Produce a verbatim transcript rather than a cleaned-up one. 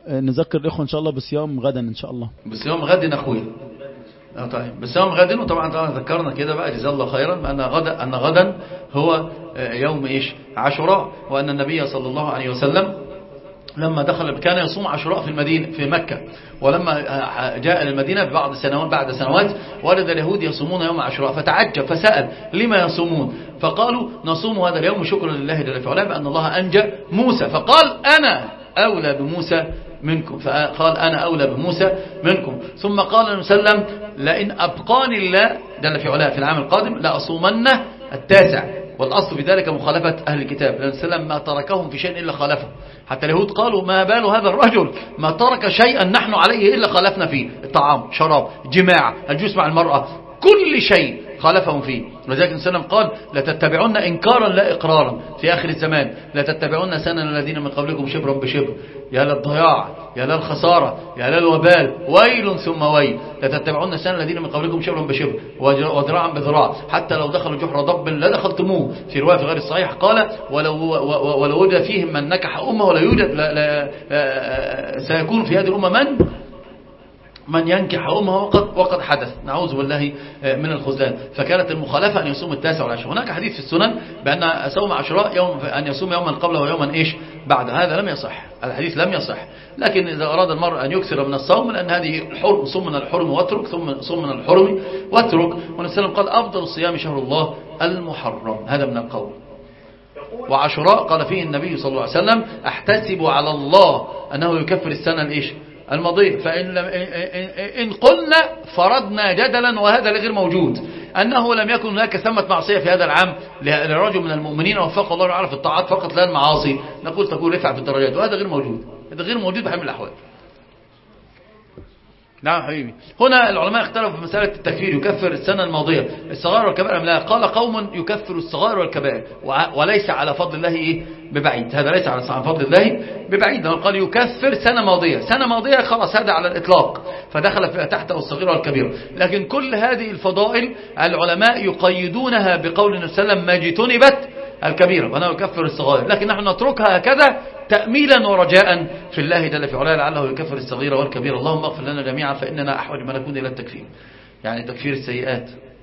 نذكر الإخوة إن شاء الله بصيام غدا إن شاء الله. بصيام غد أخويا. اه طيب بصيام غد، وطبعا طبعا ذكرنا كده بقى جزاه الله خيرا أن غدا أن غدا هو يوم إيش عاشوراء، وأن النبي صلى الله عليه وسلم لما دخل كان يصوم عاشوراء في المدينة في مكة، ولما جاء إلى المدينة بعد سنوات بعد سنوات ولد اليهود يصومون يوم عاشوراء، فتعجب فسأل لما يصومون؟ فقالوا نصوم هذا اليوم شكرا لله جل وعلا بأن الله أنجى موسى، فقال أنا أولى بموسى منكم، فقال أنا أولى بموسى منكم. ثم قال النبي صلى الله عليه وسلم لئن أبقاني الله جل في علاه في العام القادم لأصومن التاسع، والأصل في ذلك مخالفة أهل الكتاب، لأن السلام ما تركهم في شيء إلا خالفه. حتى اليهود قالوا ما بال هذا الرجل ما ترك شيئا نحن عليه إلا خالفنا فيه، الطعام، شراب، جماع، الجلوس مع المرأة، كل شيء خالفهم فيه. ولذلك السلام قال لتتبعون إنكارا لا إقرارا في آخر الزمان، لتتبعون سنن الذين من قبلكم شبرا بشبر. يا للضياع، يا للخسارة، يا للوبال، ويل ثم ويل. لتتبعون سنن الذين من قبلكم شبرا بشبر وذراعا بذراع، حتى لو دخلوا جحر ضب لدخلتموه. في رواية في غير الصحيح قال ولو, ولو وجد فيهم من نكح أمه ولا يوجد لا لا سيكون في هذه الأمة من من ينكح أمه وقد, وقد حدث، نعوذ بالله من الخذلان. فكانت المخالفة أن يصوم التاسع والعشر. هناك حديث في السنن بأن صوم عاشوراء يوم أن يصوم يوما قبله ويوما إيش بعد، هذا لم يصح، الحديث لم يصح. لكن إذا أراد المرء أن يكثر من الصوم، لأن هذه الحرم، صوم من الحرم واترك، ثم صوم من الحرم واترك. والنبي صلى الله عليه وسلم قال أفضل الصيام شهر الله المحرم، هذا من القول. وعاشوراء قال فيه النبي صلى الله عليه وسلم أحتسب على الله أنه يكفر السنة الإيش الماضية. فإن لم إن قلنا فرضنا جدلا، وهذا غير موجود، أنه لم يكن هناك ثمة معصية في هذا العام لرجل من المؤمنين وفق الله تعالى في الطاعات فقط لا المعاصي، نقول تكون رفع في الدرجات، وهذا غير موجود، هذا غير موجود بحال من الأحوال. نعم حبيبي. هنا العلماء اختلفوا في مسألة التكفير، يكفر السنة الماضية الصغائر والكبائر أم لا؟ قال قوم يكفر الصغائر والكبائر وليس على فضل الله إيه ببعيد، هذا ليس على فضل الله ببعيد. قال يكفر سنة ماضية، سنة ماضية خلاص هذا على الإطلاق فدخل تحته الصغيرة والكبيرة. لكن كل هذه الفضائل العلماء يقيدونها بقول النبي صلى الله عليه وسلم ما اجتنبت الكبيرة وأنا يكفر الصغائر، لكن نحن نتركها هكذا تأميلا ورجاء في الله جل في علاه لعله يكفر الصغيرة والكبيرة. اللهم اغفر لنا جميعا فإننا أحوج ما نكون إلى التكفير، يعني تكفير السيئات.